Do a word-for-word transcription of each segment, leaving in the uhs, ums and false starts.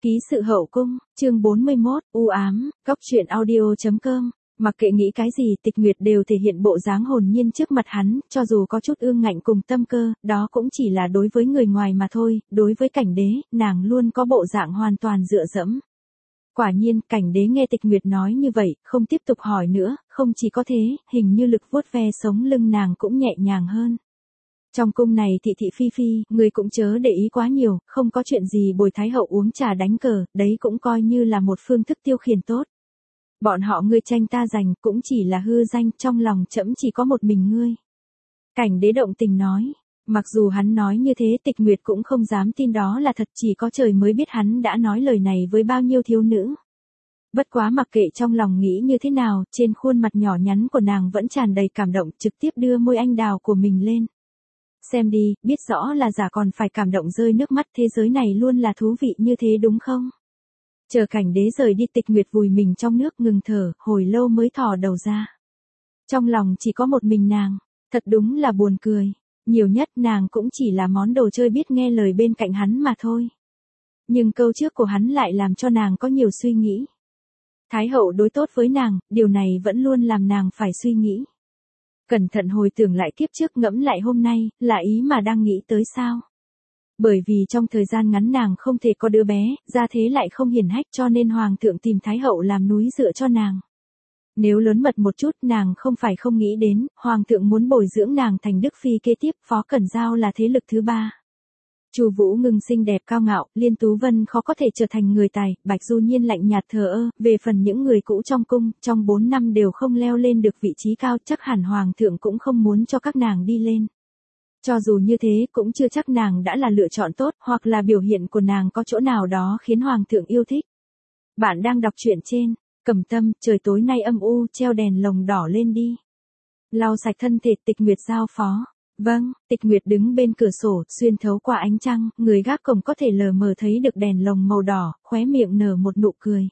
Ký sự hậu cung, chương bốn mươi mốt, u ám, góc truyện audio chấm com. Mặc kệ nghĩ cái gì, Tịch Nguyệt đều thể hiện bộ dáng hồn nhiên trước mặt hắn, cho dù có chút ương ngạnh cùng tâm cơ, đó cũng chỉ là đối với người ngoài mà thôi, đối với Cảnh Đế, nàng luôn có bộ dạng hoàn toàn dựa dẫm. Quả nhiên, Cảnh Đế nghe Tịch Nguyệt nói như vậy, không tiếp tục hỏi nữa, không chỉ có thế, hình như lực vuốt ve sống lưng nàng cũng nhẹ nhàng hơn. Trong cung này thị thị phi phi, người cũng chớ để ý quá nhiều, không có chuyện gì bồi thái hậu uống trà đánh cờ, đấy cũng coi như là một phương thức tiêu khiển tốt. Bọn họ ngươi tranh ta giành, cũng chỉ là hư danh, trong lòng trẫm chỉ có một mình ngươi. Cảnh Đế động tình nói, mặc dù hắn nói như thế Tịch Nguyệt cũng không dám tin đó là thật, chỉ có trời mới biết hắn đã nói lời này với bao nhiêu thiếu nữ. Bất quá mặc kệ trong lòng nghĩ như thế nào, trên khuôn mặt nhỏ nhắn của nàng vẫn tràn đầy cảm động, trực tiếp đưa môi anh đào của mình lên. Xem đi, biết rõ là giả còn phải cảm động rơi nước mắt, thế giới này luôn là thú vị như thế đúng không? Chờ Cảnh Đế rời đi, Tịch Nguyệt vùi mình trong nước ngừng thở, hồi lâu mới thò đầu ra. Trong lòng chỉ có một mình nàng, thật đúng là buồn cười, nhiều nhất nàng cũng chỉ là món đồ chơi biết nghe lời bên cạnh hắn mà thôi. Nhưng câu trước của hắn lại làm cho nàng có nhiều suy nghĩ. Thái hậu đối tốt với nàng, điều này vẫn luôn làm nàng phải suy nghĩ. Cẩn thận hồi tưởng lại kiếp trước, ngẫm lại hôm nay, là ý mà đang nghĩ tới sao? Bởi vì trong thời gian ngắn nàng không thể có đứa bé, gia thế lại không hiển hách, cho nên hoàng thượng tìm thái hậu làm núi dựa cho nàng. Nếu lớn mật một chút, nàng không phải không nghĩ đến, hoàng thượng muốn bồi dưỡng nàng thành đức phi kế tiếp, Phó Cẩn Giao là thế lực thứ ba. Chu Vũ Ngưng xinh đẹp cao ngạo, Liên Tú Vân khó có thể trở thành người tài, Bạch Du Nhiên lạnh nhạt thờ ơ, về phần những người cũ trong cung, trong bốn năm đều không leo lên được vị trí cao, chắc hẳn hoàng thượng cũng không muốn cho các nàng đi lên. Cho dù như thế, cũng chưa chắc nàng đã là lựa chọn tốt, hoặc là biểu hiện của nàng có chỗ nào đó khiến hoàng thượng yêu thích. Bạn đang đọc truyện trên, Cẩm Tâm, trời tối nay âm u, treo đèn lồng đỏ lên đi. Lau sạch thân thể, Tịch Nguyệt giao phó. Vâng, Tịch Nguyệt đứng bên cửa sổ, xuyên thấu qua ánh trăng, người gác cổng có thể lờ mờ thấy được đèn lồng màu đỏ, khóe miệng nở một nụ cười.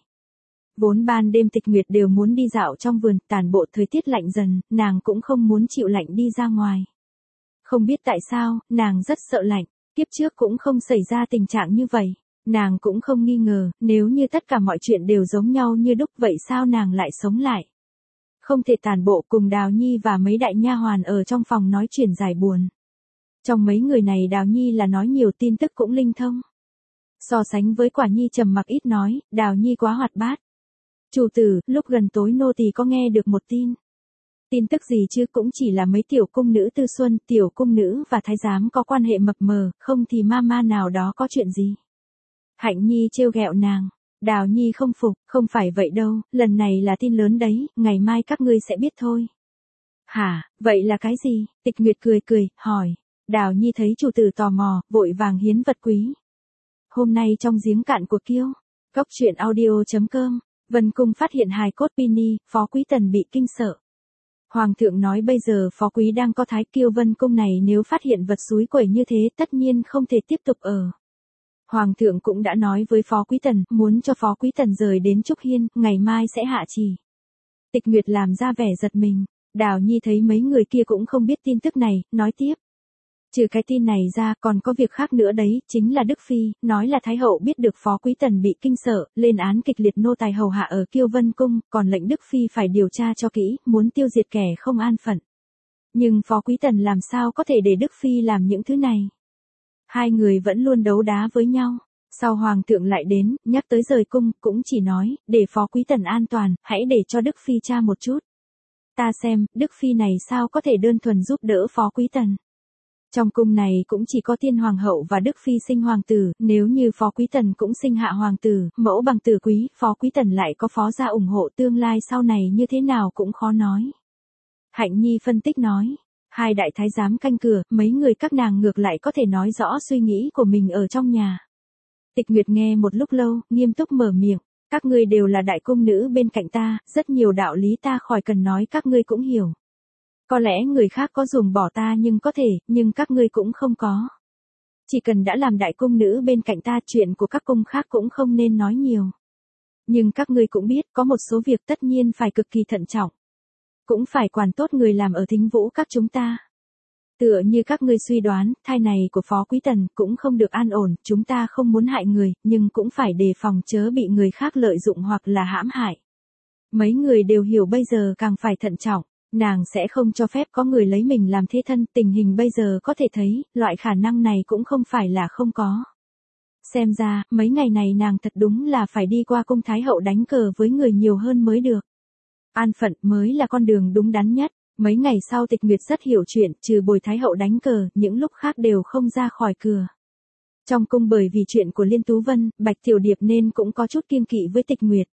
Vốn ban đêm Tịch Nguyệt đều muốn đi dạo trong vườn, tàn bộ thời tiết lạnh dần, nàng cũng không muốn chịu lạnh đi ra ngoài. Không biết tại sao, nàng rất sợ lạnh, kiếp trước cũng không xảy ra tình trạng như vậy. Nàng cũng không nghi ngờ, nếu như tất cả mọi chuyện đều giống nhau như đúc vậy sao nàng lại sống lại. Không thể tàn bộ cùng Đào Nhi và mấy đại nha hoàn ở trong phòng nói chuyện giải buồn. Trong mấy người này Đào Nhi là nói nhiều, tin tức cũng linh thông. So sánh với Quả Nhi trầm mặc ít nói, Đào Nhi quá hoạt bát. Chủ tử, lúc gần tối nô tỳ có nghe được một tin. Tin tức gì chứ, cũng chỉ là mấy tiểu cung nữ tư xuân, tiểu cung nữ và thái giám có quan hệ mập mờ, không thì ma ma nào đó có chuyện gì. Hạnh Nhi trêu ghẹo nàng. Đào Nhi không phục, không phải vậy đâu, lần này là tin lớn đấy, ngày mai các ngươi sẽ biết thôi. Hả, vậy là cái gì? Tịch Nguyệt cười cười, hỏi. Đào Nhi thấy chủ tử tò mò, vội vàng hiến vật quý. Hôm nay trong giếng cạn của Kiêu, góc truyện audio chấm com, Vân Cung phát hiện hài cốt Pini, Phó Quý Tần bị kinh sợ. Hoàng thượng nói bây giờ Phó Quý đang có thái, Kiêu Vân Cung này nếu phát hiện vật xúi quẩy như thế tất nhiên không thể tiếp tục ở. Hoàng thượng cũng đã nói với Phó Quý Tần, muốn cho Phó Quý Tần rời đến Trúc Hiên, ngày mai sẽ hạ chỉ. Tịch Nguyệt làm ra vẻ giật mình, Đào Nhi thấy mấy người kia cũng không biết tin tức này, nói tiếp. Trừ cái tin này ra còn có việc khác nữa đấy, chính là Đức Phi, nói là Thái hậu biết được Phó Quý Tần bị kinh sợ, lên án kịch liệt nô tài hầu hạ ở Kiêu Vân Cung, còn lệnh Đức Phi phải điều tra cho kỹ, muốn tiêu diệt kẻ không an phận. Nhưng Phó Quý Tần làm sao có thể để Đức Phi làm những thứ này? Hai người vẫn luôn đấu đá với nhau. Sau hoàng thượng lại đến, nhắc tới rời cung, cũng chỉ nói, để Phó Quý Tần an toàn, hãy để cho Đức Phi tra một chút. Ta xem, Đức Phi này sao có thể đơn thuần giúp đỡ Phó Quý Tần. Trong cung này cũng chỉ có Tiên Hoàng hậu và Đức Phi sinh hoàng tử, nếu như Phó Quý Tần cũng sinh hạ hoàng tử, mẫu bằng tử quý, Phó Quý Tần lại có phó gia ủng hộ, tương lai sau này như thế nào cũng khó nói. Hạnh Nhi phân tích nói. Hai đại thái giám canh cửa, mấy người các nàng ngược lại có thể nói rõ suy nghĩ của mình ở trong nhà. Tịch Nguyệt nghe một lúc lâu, nghiêm túc mở miệng, các ngươi đều là đại cung nữ bên cạnh ta, rất nhiều đạo lý ta khỏi cần nói các ngươi cũng hiểu. Có lẽ người khác có dùng bỏ ta nhưng có thể, nhưng các ngươi cũng không có. Chỉ cần đã làm đại cung nữ bên cạnh ta, chuyện của các cung khác cũng không nên nói nhiều. Nhưng các ngươi cũng biết, có một số việc tất nhiên phải cực kỳ thận trọng. Cũng phải quản tốt người làm ở Thính Vũ các chúng ta. Tựa như các ngươi suy đoán, thai này của Phó Quý Tần cũng không được an ổn, chúng ta không muốn hại người, nhưng cũng phải đề phòng chớ bị người khác lợi dụng hoặc là hãm hại. Mấy người đều hiểu bây giờ càng phải thận trọng, nàng sẽ không cho phép có người lấy mình làm thế thân, tình hình bây giờ có thể thấy, loại khả năng này cũng không phải là không có. Xem ra, mấy ngày này nàng thật đúng là phải đi qua cung Thái Hậu đánh cờ với người nhiều hơn mới được. An phận mới là con đường đúng đắn nhất. Mấy ngày sau Tịch Nguyệt rất hiểu chuyện, trừ Bồi Thái Hậu đánh cờ, những lúc khác đều không ra khỏi cửa. Trong cung bởi vì chuyện của Liên Tú Vân, Bạch Tiểu Điệp nên cũng có chút kiêng kỵ với Tịch Nguyệt.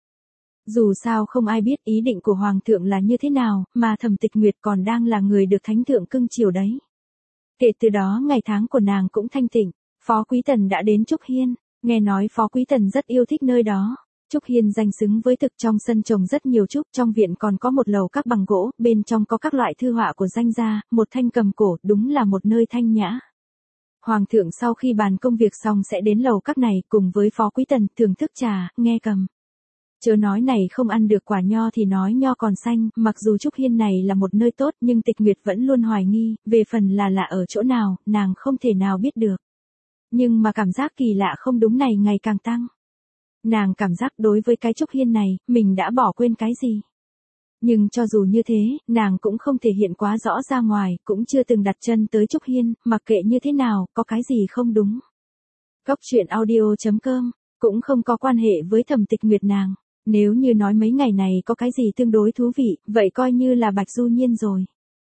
Dù sao không ai biết ý định của Hoàng thượng là như thế nào, mà Thẩm Tịch Nguyệt còn đang là người được Thánh thượng cưng chiều đấy. Kể từ đó ngày tháng của nàng cũng thanh tịnh, Phó Quý Tần đã đến Trúc Hiên, nghe nói Phó Quý Tần rất yêu thích nơi đó. Trúc Hiên danh xứng với thực, trong sân trồng rất nhiều trúc, trong viện còn có một lầu các bằng gỗ, bên trong có các loại thư họa của danh gia, một thanh cầm cổ, đúng là một nơi thanh nhã. Hoàng thượng sau khi bàn công việc xong sẽ đến lầu các này cùng với Phó Quý Tần thưởng thức trà, nghe cầm. Chớ nói này không ăn được quả nho thì nói nho còn xanh, mặc dù Trúc Hiên này là một nơi tốt nhưng Tịch Nguyệt vẫn luôn hoài nghi, về phần là lạ ở chỗ nào, nàng không thể nào biết được. Nhưng mà cảm giác kỳ lạ không đúng này ngày càng tăng. Nàng cảm giác đối với cái Trúc Hiên này, mình đã bỏ quên cái gì. Nhưng cho dù như thế, nàng cũng không thể hiện quá rõ ra ngoài, cũng chưa từng đặt chân tới Trúc Hiên, mặc kệ như thế nào, có cái gì không đúng. Góc truyện audio chấm com, cũng không có quan hệ với Thẩm Tịch Nguyệt nàng. Nếu như nói mấy ngày này có cái gì tương đối thú vị, vậy coi như là Bạch Du Nhiên rồi.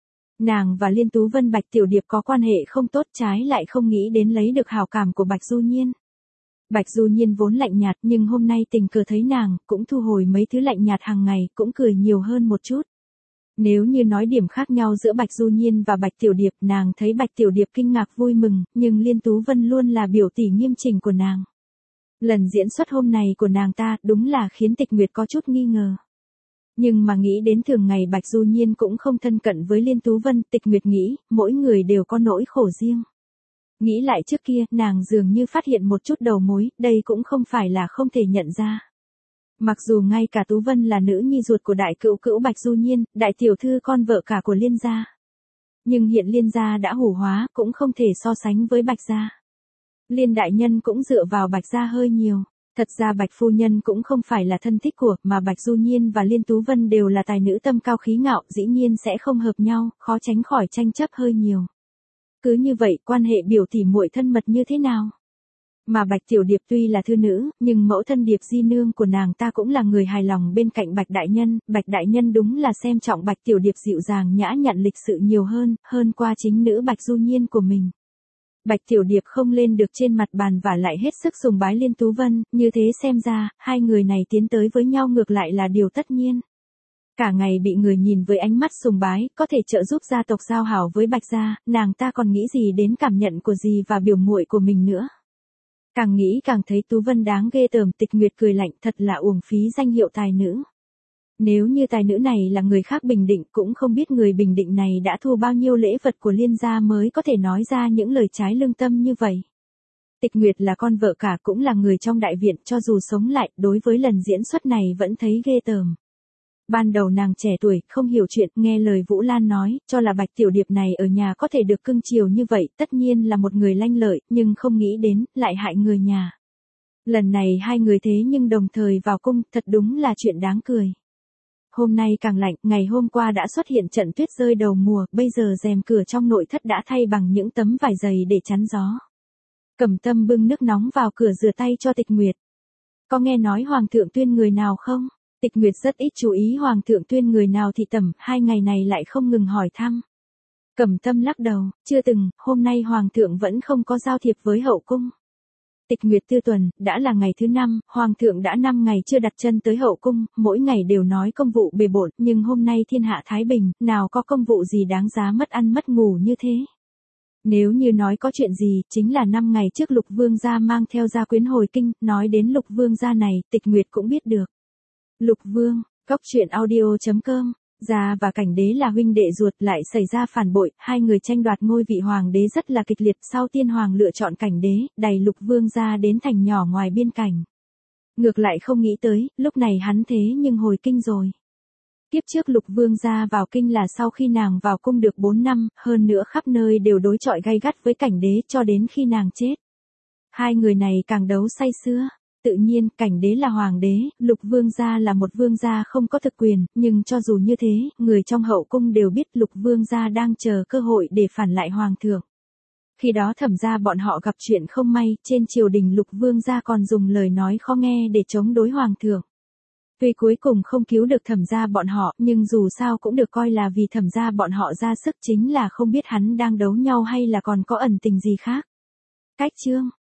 Nàng và Liên Tú Vân Bạch Tiểu Điệp có quan hệ không tốt, trái lại không nghĩ đến lấy được hảo cảm của Bạch Du Nhiên. Bạch Du Nhiên vốn lạnh nhạt nhưng hôm nay tình cờ thấy nàng, cũng thu hồi mấy thứ lạnh nhạt hàng ngày, cũng cười nhiều hơn một chút. Nếu như nói điểm khác nhau giữa Bạch Du Nhiên và Bạch Tiểu Điệp, nàng thấy Bạch Tiểu Điệp kinh ngạc vui mừng, nhưng Liên Tú Vân luôn là biểu tỷ nghiêm chỉnh của nàng. Lần diễn xuất hôm nay của nàng ta đúng là khiến Tịch Nguyệt có chút nghi ngờ. Nhưng mà nghĩ đến thường ngày Bạch Du Nhiên cũng không thân cận với Liên Tú Vân, Tịch Nguyệt nghĩ, mỗi người đều có nỗi khổ riêng. Nghĩ lại trước kia, nàng dường như phát hiện một chút đầu mối, đây cũng không phải là không thể nhận ra. Mặc dù ngay cả Tú Vân là nữ nhi ruột của đại cữu cữu Bạch Du Nhiên, đại tiểu thư con vợ cả của Liên gia. Nhưng hiện Liên gia đã hủ hóa, cũng không thể so sánh với Bạch gia. Liên đại nhân cũng dựa vào Bạch gia hơi nhiều. Thật ra Bạch phu nhân cũng không phải là thân thích của, mà Bạch Du Nhiên và Liên Tú Vân đều là tài nữ tâm cao khí ngạo, dĩ nhiên sẽ không hợp nhau, khó tránh khỏi tranh chấp hơi nhiều. Cứ như vậy, quan hệ biểu tỷ muội thân mật như thế nào? Mà Bạch Tiểu Điệp tuy là thư nữ, nhưng mẫu thân Điệp di nương của nàng ta cũng là người hài lòng bên cạnh Bạch đại nhân, Bạch đại nhân đúng là xem trọng Bạch Tiểu Điệp dịu dàng nhã nhặn lịch sự nhiều hơn, hơn qua chính nữ Bạch Du Nhiên của mình. Bạch Tiểu Điệp không lên được trên mặt bàn và lại hết sức sùng bái Liên Tú Vân, như thế xem ra, hai người này tiến tới với nhau ngược lại là điều tất nhiên. Cả ngày bị người nhìn với ánh mắt sùng bái, có thể trợ giúp gia tộc giao hảo với Bạch gia, nàng ta còn nghĩ gì đến cảm nhận của dì và biểu muội của mình nữa. Càng nghĩ càng thấy Tú Vân đáng ghê tởm, Tịch Nguyệt cười lạnh, thật là uổng phí danh hiệu tài nữ. Nếu như tài nữ này là người khác Bình Định, cũng không biết người Bình Định này đã thu bao nhiêu lễ vật của Liên gia mới có thể nói ra những lời trái lương tâm như vậy. Tịch Nguyệt là con vợ cả, cũng là người trong đại viện, cho dù sống lại, đối với lần diễn xuất này vẫn thấy ghê tởm. Ban đầu nàng trẻ tuổi, không hiểu chuyện, nghe lời Vũ Lan nói, cho là Bạch Tiểu Điệp này ở nhà có thể được cưng chiều như vậy, tất nhiên là một người lanh lợi, nhưng không nghĩ đến, lại hại người nhà. Lần này hai người thế nhưng đồng thời vào cung, thật đúng là chuyện đáng cười. Hôm nay càng lạnh, ngày hôm qua đã xuất hiện trận tuyết rơi đầu mùa, bây giờ rèm cửa trong nội thất đã thay bằng những tấm vải dày để chắn gió. Cẩm Tâm bưng nước nóng vào cửa rửa tay cho Tịch Nguyệt. Có nghe nói Hoàng thượng tuyên người nào không? Tịch Nguyệt rất ít chú ý Hoàng thượng tuyên người nào thì tầm, hai ngày này lại không ngừng hỏi thăm. Cẩm Tâm lắc đầu, chưa từng, hôm nay Hoàng thượng vẫn không có giao thiệp với hậu cung. Tịch Nguyệt tư tuần, đã là ngày thứ năm, Hoàng thượng đã năm ngày chưa đặt chân tới hậu cung, mỗi ngày đều nói công vụ bề bộn, nhưng hôm nay thiên hạ thái bình, nào có công vụ gì đáng giá mất ăn mất ngủ như thế. Nếu như nói có chuyện gì, chính là năm ngày trước Lục Vương gia mang theo gia quyến hồi kinh, nói đến Lục Vương gia này, Tịch Nguyệt cũng biết được. Lục Vương, góc truyện audio chấm com, Gia và Cảnh Đế là huynh đệ ruột, lại xảy ra phản bội, hai người tranh đoạt ngôi vị hoàng đế rất là kịch liệt, sau Tiên Hoàng lựa chọn Cảnh Đế, đày Lục Vương gia đến thành nhỏ ngoài biên cảnh. Ngược lại không nghĩ tới, lúc này hắn thế nhưng hồi kinh rồi. Kiếp trước Lục Vương gia vào kinh là sau khi nàng vào cung được bốn năm, hơn nữa khắp nơi đều đối chọi gay gắt với Cảnh Đế cho đến khi nàng chết. Hai người này càng đấu say sưa. Tự nhiên, Cảnh Đế là hoàng đế, Lục Vương gia là một vương gia không có thực quyền, nhưng cho dù như thế, người trong hậu cung đều biết Lục Vương gia đang chờ cơ hội để phản lại hoàng thượng. Khi đó Thẩm gia bọn họ gặp chuyện không may, trên triều đình Lục Vương gia còn dùng lời nói khó nghe để chống đối hoàng thượng. Tuy cuối cùng không cứu được Thẩm gia bọn họ, nhưng dù sao cũng được coi là vì Thẩm gia bọn họ ra sức, chính là không biết hắn đang đấu nhau hay là còn có ẩn tình gì khác. Cách chương